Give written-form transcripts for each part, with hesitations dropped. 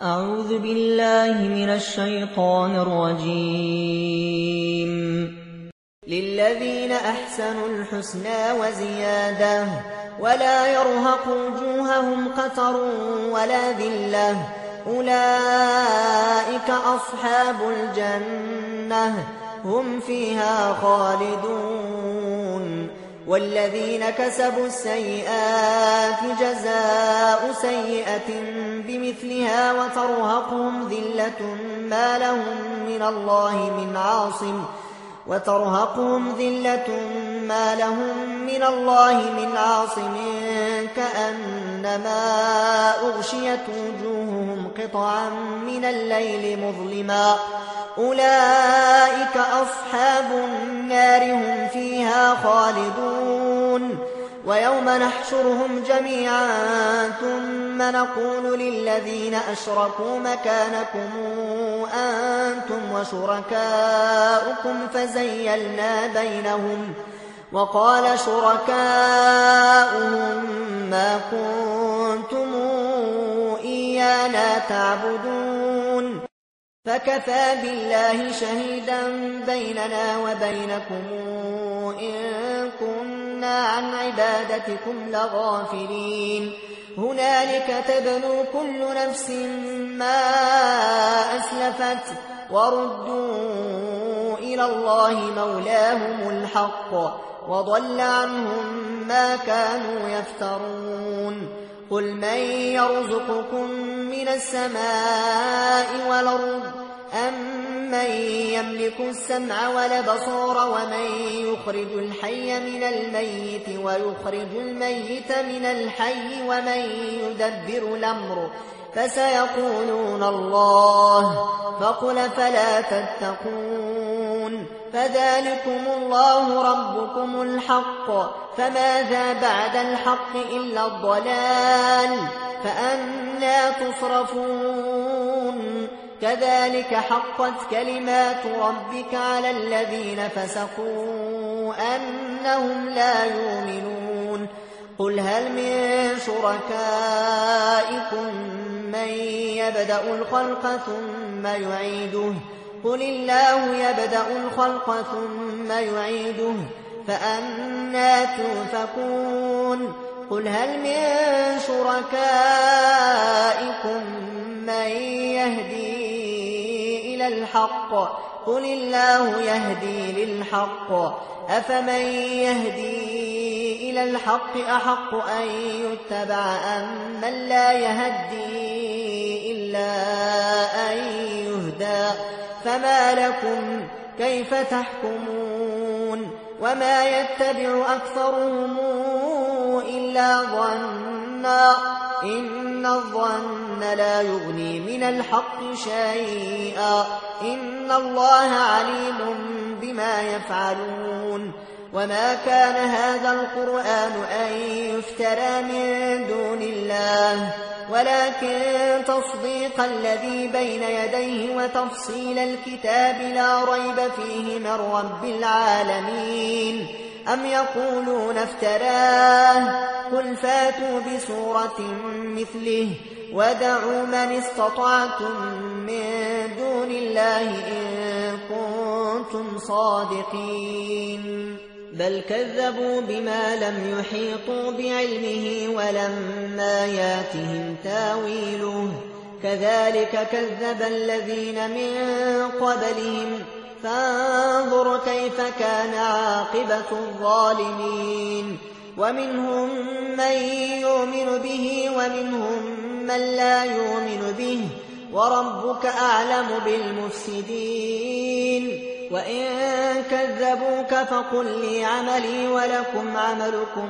أعوذ بالله من الشيطان الرجيم. للذين أحسنوا الحسنى وزيادة ولا يرهق وجوههم قتر ولا ذلة أولئك أصحاب الجنة هم فيها خالدون. والذين كسبوا السيئات جزاء سيئة بمثلها وترهقهم ذلة ما لهم من الله من عاصم كأنما أغشيت وجوههم قطعا من الليل مظلما أولئك أصحاب النار هم فيها خالدون. ويوم نحشرهم جميعا ثم نقول للذين أشركوا مكانكم أنتم وشركاؤكم فزيلنا بينهم وقال شركاؤهم ما كنتم إيانا تعبدون فكفى بالله شهيدا بيننا وبينكم إن كنا عن عبادتكم لغافلين. هنالك تبلو كل نفس ما أسلفت وردوا إلى الله مولاهم الحق وضل عنهم ما كانوا يفترون. قل من يرزقكم من السماء والأرض أم من يملك السمع والبصر ومن يخرج الحي من الميت ويخرج الميت من الحي ومن يدبر الأمر فسيقولون الله فقل فلا تتقون. فذلكم الله ربكم الحق فماذا بعد الحق إلا الضلال فأنى تصرفون. كذلك حقت كلمات ربك على الذين فسقوا أنهم لا يؤمنون. قل هل من شركائكم من يبدأ الخلق ثم يعيده قل الله يبدأ الخلق ثم يعيده فأنى تؤفكون. قل هل من شركائكم من يهدي إلى الحق قل الله يهدي للحق أفمن يهدي إلى الحق أحق أن يتبع أم من لا يهدي إلا أن يهدى فما لكم كيف تحكمون. وما يتبع أكثرهم إلا ظنا إن الظن لا يغني من الحق شيئا إن الله عليم بما يفعلون. وما كان هذا القرآن أن يفترى من دون الله ولكن تصديق الذي بين يديه وتفصيل الكتاب لا ريب فيه من رب العالمين. أم يقولون افتراه قل فاتوا بسورة مثله ودعوا من استطعتم من دون الله إن كنتم صادقين. بل كذبوا بما لم يحيطوا بعلمه ولما ياتهم تاويله كذلك كذب الذين من قبلهم فانظر كيف كان عاقبة الظالمين. ومنهم من يؤمن به ومنهم من لا يؤمن به وربك أعلم بالمفسدين. وإن كذبوك فقل لي عملي ولكم عملكم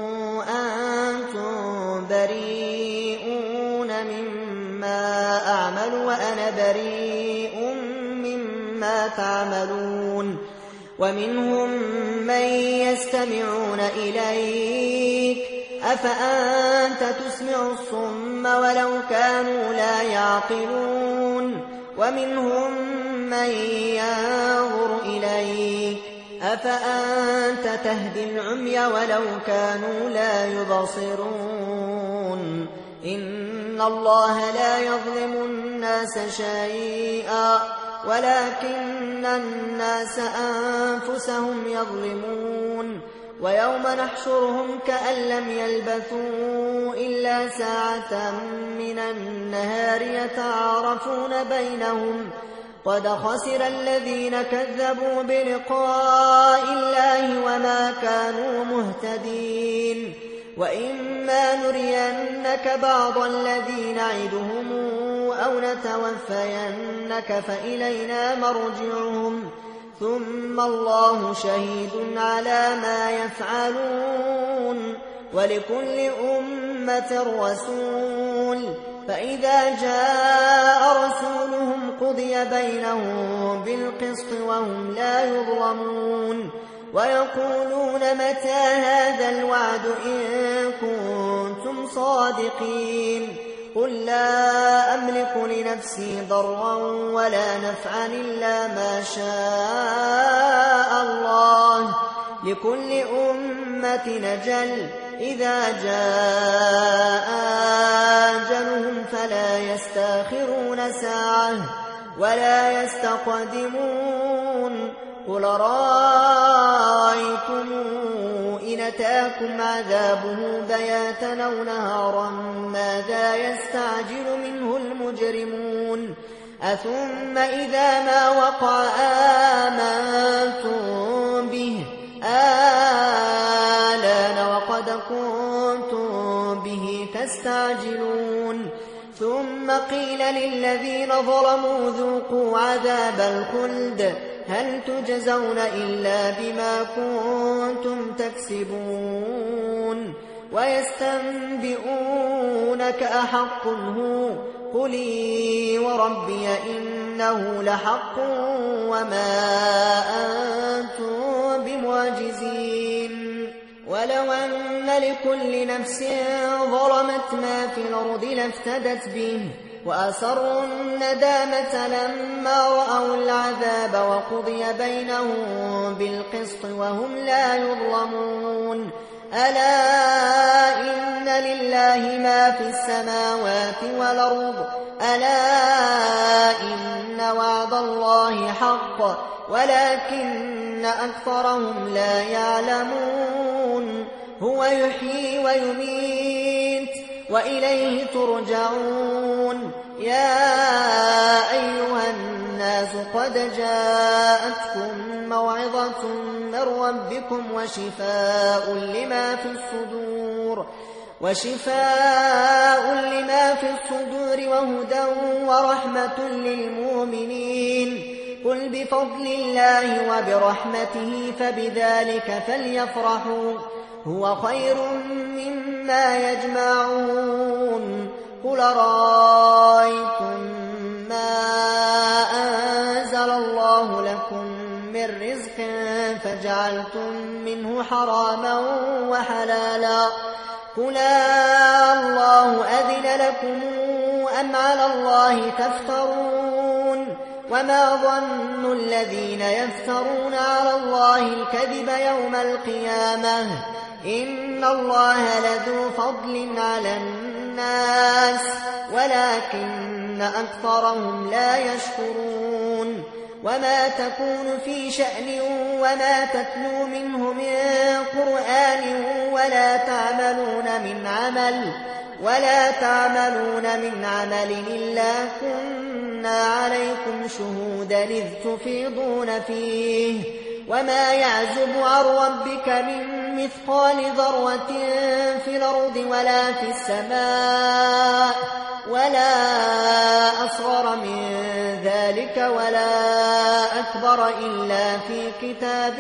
أنتم بريئون مما أعمل وأنا بريء مما تعملون. ومنهم من يستمعون إليك أفأنت تسمع الصم ولو كانوا لا يعقلون. ومنهم من ينظر إليك أفأنت تهدي العمي ولو كانوا لا يبصرون. إن الله لا يظلم الناس شيئا ولكن الناس أنفسهم يظلمون ويوم نحشرهم كأن لم يلبثوا إلا ساعة من النهار يتعارفون بينهم قد خسر الذين كذبوا بلقاء الله وما كانوا مهتدين وإما نرينك بعض الذي نعدهم أو نتوفينك فإلينا مرجعهم ثم الله شهيد على ما يفعلون ولكل أمة رسول فإذا جاء رسولهم قضي بينهم بالقسط وهم لا يظلمون ويقولون متى هذا الوعد إن كنتم صادقين قل لا أملك لنفسي ضرا ولا نفعا إلا ما شاء الله لكل أمة أجل إذا جاء أجلهم فلا يستأخرون ساعة ولا يستقدمون قل رأيتم إن أتاكم عذابه بياتا أو نهارا ماذا يستعجل منه المجرمون أثم إذا ما وقع آمنتم به آلان وقد كنتم به تستعجلون ثم قيل للذين ظلموا ذوقوا عذاب الخلد هل تجزون إلا بما كنتم تكسبون ويستنبئونك أحق هو قل إي وربي إنه لحق وما أنتم بمعجزين ولو أن لكل نفس ظلمت ما في الأرض لافتدت به وأسروا الندامة لما رأوا العذاب وقضي بينهم بالقسط وهم لا يظلمون ألا إن لله ما في السماوات والأرض ألا إن وعد الله حق ولكن أكثرهم لا يعلمون هو يحيي ويميت وإليه ترجعون يا أيها الناس قد جاءتكم موعظة من ربكم وشفاء لما في الصدور وهدى ورحمة للمؤمنين قل بفضل الله وبرحمته فبذلك فليفرحوا هو خير مما يجمعون قل رأيتم ما أنزل الله لكم من رزق فجعلتم منه حراما وحلالا قل الله أذن لكم أم على الله تفترون وما ظن الذين يفترون على الله الكذب يوم القيامة إن الله لذو فضل على الناس ولكن أكثرهم لا يشكرون وما تكون في شأن وما تتلو منه من قرآن ولا تعملون من عمل إلا كنا عليكم شهودا إذ تفيضون فيه وما يعزب عن ربك من مثقال ذرة في الأرض ولا في السماء ولا أصغر من ذلك ولا أكبر إلا في كتاب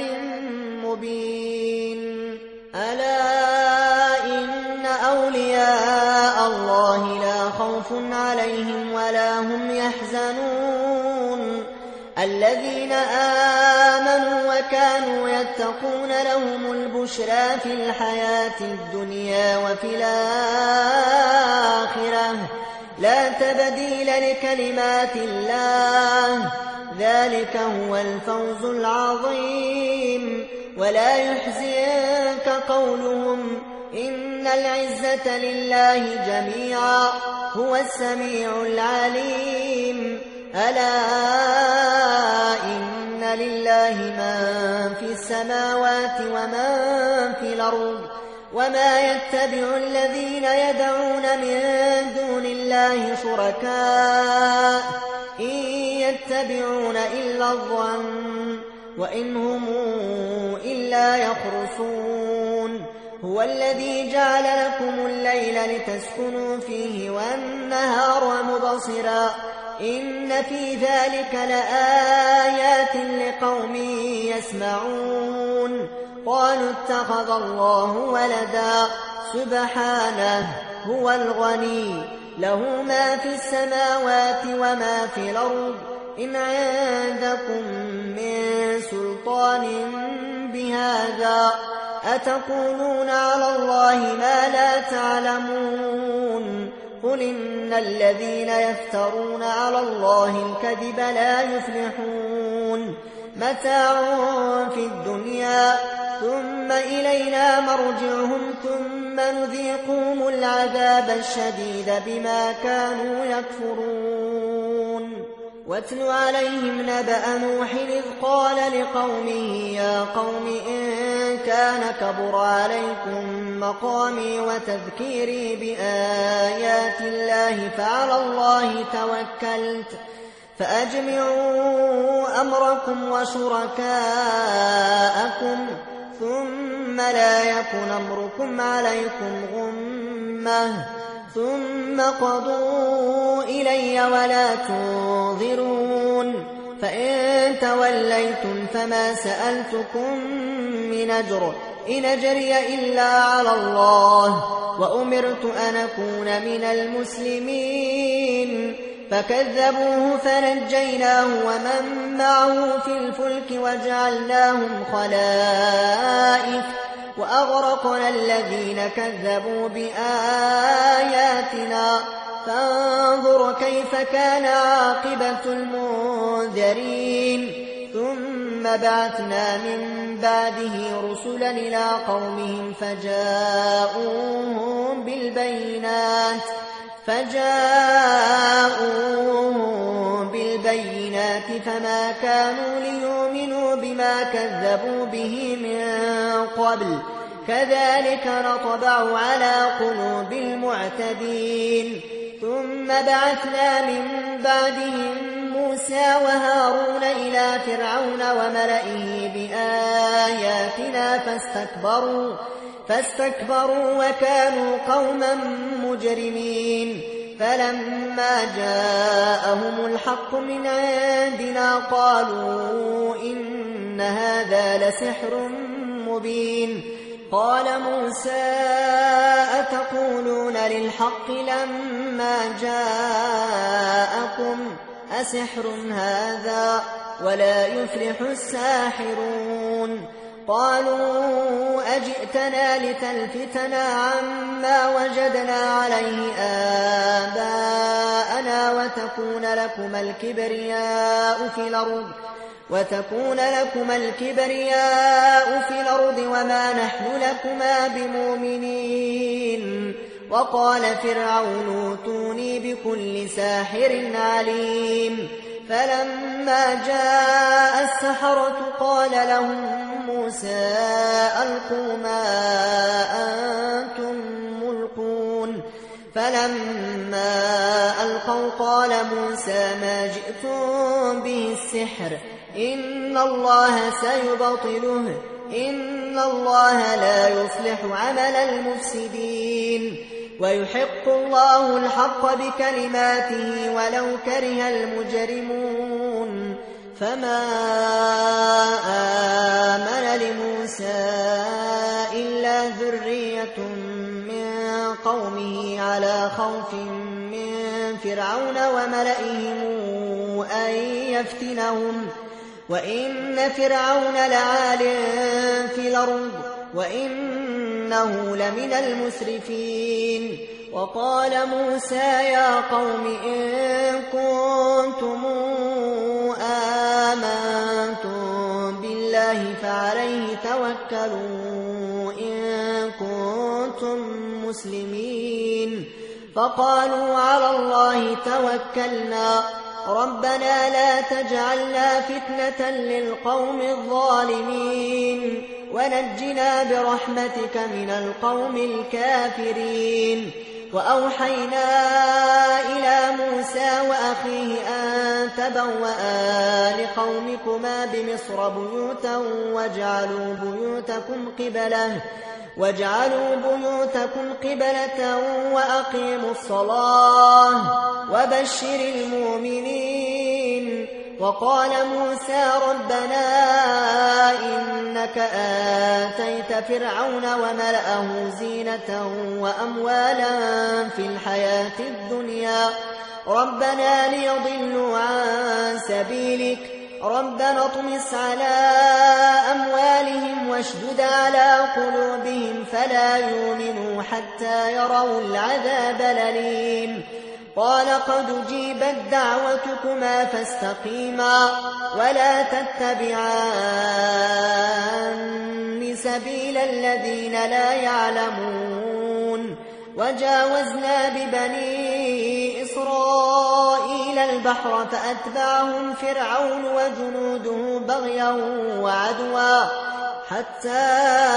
مبين ألا إن أولياء الله لا خوف عليهم ولا هم يحزنون الذين آمنوا وكانوا يتقون لهم البشرى في الحياة الدنيا وفي الآخرة لا تبديل لكلمات الله ذلك هو الفوز العظيم ولا يحزنك قولهم إن العزة لله جميعا هو السميع العليم ألا إن لله من في السماوات ومن في الأرض وما يتبع الذين يدعون من دون الله شركاء إن يتبعون إلا الظن وإن هم إلا يخرصون هو الذي جعل لكم الليل لتسكنوا فيه والنهار مبصرا إن في ذلك لآيات لقوم يسمعون قالوا اتخذ الله ولدا سبحانه هو الغني له ما في السماوات وما في الأرض إن عندكم من سلطان بهذا أتقولون على الله ما لا تعلمون قل إن الذين يفترون على الله الكذب لا يفلحون متاع في الدنيا ثم إلينا مرجعهم ثم نذيقهم العذاب الشديد بما كانوا يكفرون واتل عليهم نبأ نوح إذ قال لقومه يا قوم إن كان كبر عليكم مقامي وتذكيري بآيات الله فعلى الله توكلت فأجمعوا أمركم وشركاءكم ثم لا يكن أمركم عليكم غمة ثم قضوا إلي ولا تنظرون فإن توليتم فما سألتكم من أجر إن أجري إلا على الله وأمرت أن أكون من المسلمين فكذبوه فنجيناه ومن معه في الفلك وجعلناهم خلائف وأغرقنا الذين كذبوا بآياتنا فانظر كيف كان عاقبة المنذرين ثم بعثنا من بعده رسلا إلى قومهم فجاءوهم بالبينات فما كانوا ليؤمنوا بما كذبوا به من قبل كذلك نطبع على قلوب المعتدين ثم بعثنا من بعدهم موسى وهارون إلى فرعون وملئه بآياتنا فاستكبروا وكانوا قوما مجرمين فلما جاءهم الحق من عندنا قالوا إن هذا لسحر مبين قال موسى أتقولون للحق لما جاءكم أسحر هذا ولا يفلح الساحرون قالوا أجئتنا لتلفتنا عما وجدنا عليه آباءنا وتكون لكما الكبرياء في الأرض وما نحن لكما بمؤمنين وقال فرعون ائتوني بكل ساحر عليم فلما جاء السحرة قال لهم موسى ألقوا ما أنتم ملقون فلما ألقوا قال موسى ما جئتم به السحر إن الله سيبطله إن الله لا يصلح عمل المفسدين ويحق الله الحق بكلماته ولو كره المجرمون فما آمن لموسى إلا ذرية من قومه على خوف من فرعون وملئهم أن يفتنهم وإن فرعون لعال في الأرض وإنه لمن المسرفين وقال موسى يا قوم إن كنتم آمنتم بالله فعليه توكلوا إن كنتم كنتم مسلمين. فقالوا على الله توكلنا ربنا لا تجعلنا فتنة للقوم الظالمين ونجنا برحمتك من القوم الكافرين. وأوحينا إلى موسى وأخيه أن تبوأ لقومكما بمصر بيوتا واجعلوا بيوتكم قبلة وأقيموا الصلاة وبشر المؤمنين. وقال موسى ربنا إنك آتيت فرعون وملأه زينة وأموالا في الحياة الدنيا ربنا ليضلوا عن سبيلك ربنا اطمس على أموالهم واشدد على قلوبهم فلا يؤمنوا حتى يروا العذاب الأليم. قال قد أجيبت دعوتكما فاستقيما ولا تتبعان سبيل الذين لا يعلمون. وجاوزنا ببني إسرائيل البحر فأتبعهم فرعون وجنوده بغيا وعدوا حتى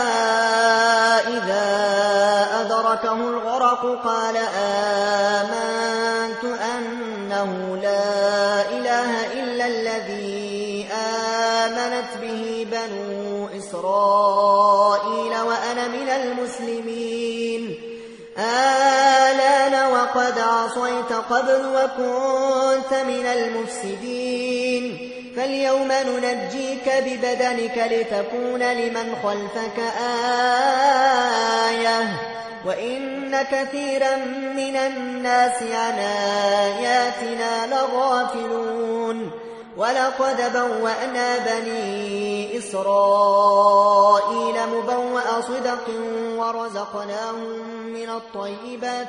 إذا أدركه الغرق قال آمنت أنه لا إله إلا الذي آمنت به بنو إسرائيل وأنا من المسلمين. آلان وقد عصيت قبل وكنت من المفسدين. فاليوم ننجيك ببدنك لتكون لمن خلفك آية وإن كثيرا من الناس عن آياتنا لغافلون. ولقد بوأنا بني إسرائيل مبوأ صدق ورزقناهم من الطيبات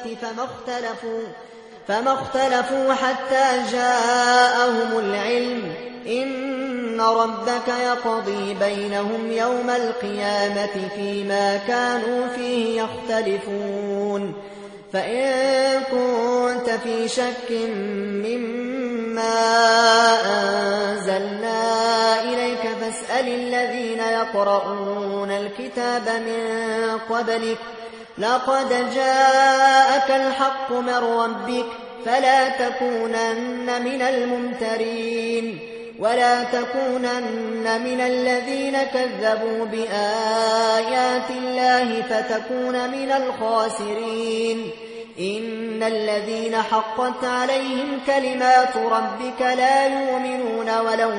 فما اختلفوا حتى جاءهم العلم إن ربك يقضي بينهم يوم القيامة فيما كانوا فيه يختلفون. فإن كنت في شك مما أنزلنا إليك فاسأل الذين يقرؤون الكتاب من قبلك لقد جاءك الحق من ربك فلا تكونن من الممترين ولا تكونن من الذين كذبوا بآيات الله فتكون من الخاسرين. إن الذين حقت عليهم كلمات ربك لا يؤمنون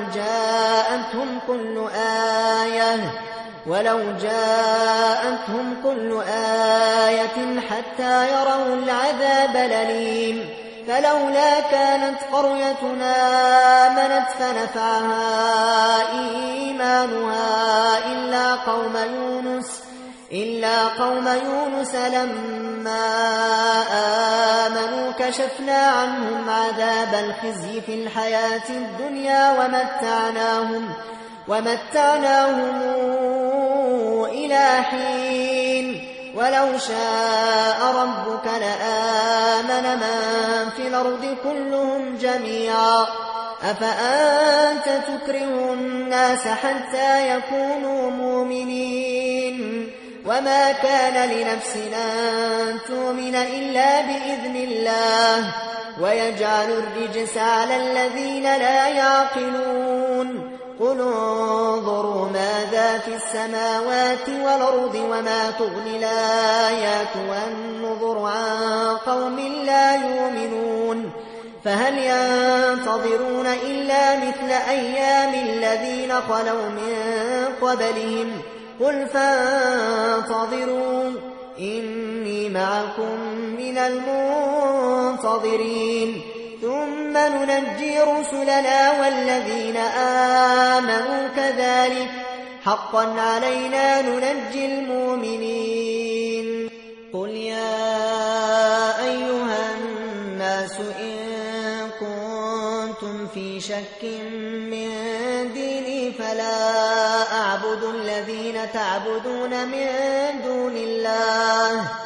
ولو جاءتهم كل آية حتى يروا العذاب الأليم. فلولا كانت قريتنا آمنت فنفعها إيمانها إلا قوم يونس لما آمنوا كشفنا عنهم عذاب الخزي في الحياة الدنيا ومتعناهم إلى حين. ولو شاء ربك لآمن من في الأرض كلهم جميعا أفأنت تكره الناس حتى يكونوا مؤمنين. وما كان لنفس أن تؤمن إلا بإذن الله ويجعل الرجس على الذين لا يعقلون. قل انظروا ماذا في السماوات والأرض وما تغني الآيات والنذر عن قوم لا يؤمنون. فهل ينتظرون إلا مثل أيام الذين خلوا من قبلهم قل فانتظروا إني معكم من المنتظرين. ثم ننجي رسلنا والذين آمنوا كذلك حقا علينا ننجي المؤمنين. قل يا أيها الناس إن كنتم في شك من ديني فلا أعبد الذين تعبدون من دون الله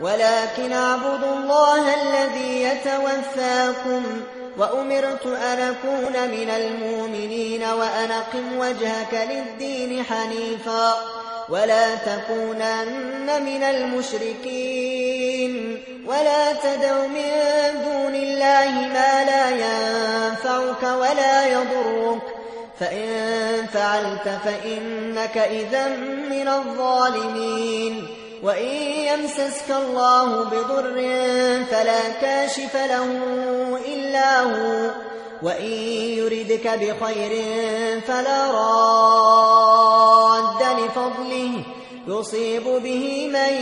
ولكن اعبدوا الله الذي يتوفاكم وأمرت أن أكون من المؤمنين وأن أقم وجهك للدين حنيفا ولا تكونن من المشركين ولا تدع من دون الله ما لا ينفعك ولا يضرك فإن فعلت فإنك إذا من الظالمين وإن يمسسك الله بضر فلا كاشف له إلا هو وإن يردك بخير فلا راد لفضله يصيب به من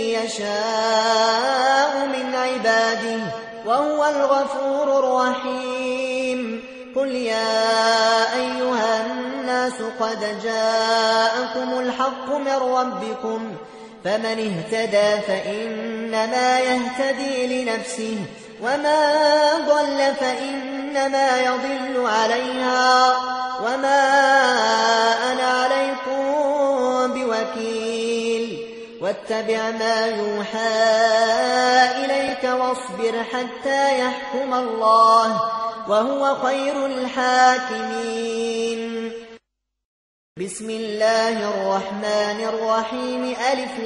يشاء من عباده وهو الغفور الرحيم قل يا أيها الناس قد جاءكم الحق من ربكم فمن اهتدى فإنما يهتدي لنفسه وما ضل فإنما يضل عليها وما أنا عليكم بوكيل واتبع ما يوحى إليك واصبر حتى يحكم الله وهو خير الحاكمين بسم الله الرحمن الرحيم ألف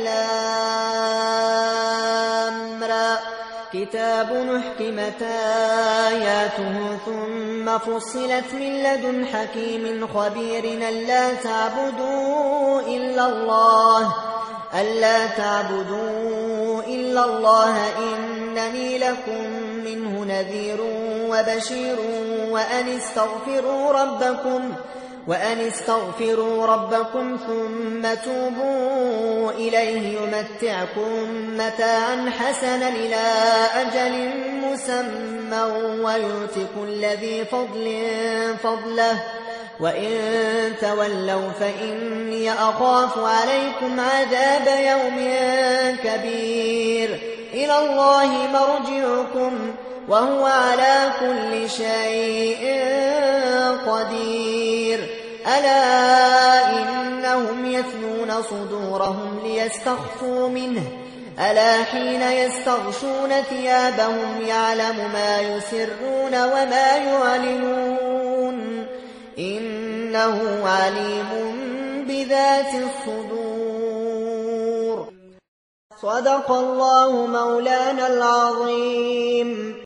لام را كتاب أحكمت آياته ثم فصلت من لدن حكيم خبير ألا تعبدوا إلا الله إنني لكم منه نذير وبشير وأن استغفروا ربكم ثم توبوا إليه يمتعكم متاعا حسنا إلى أجل مسمى ويؤت كل ذي فضل فضله وإن تولوا فإني أخاف عليكم عذاب يوم كبير إلى الله مرجعكم وهو على كل شيء قدير ألا إنهم يثنون صدورهم ليستخفوا منه ألا حين يستغشون ثيابهم يعلم ما يسرون وما يعلنون إنه عليم بذات الصدور صدق الله مولانا العظيم.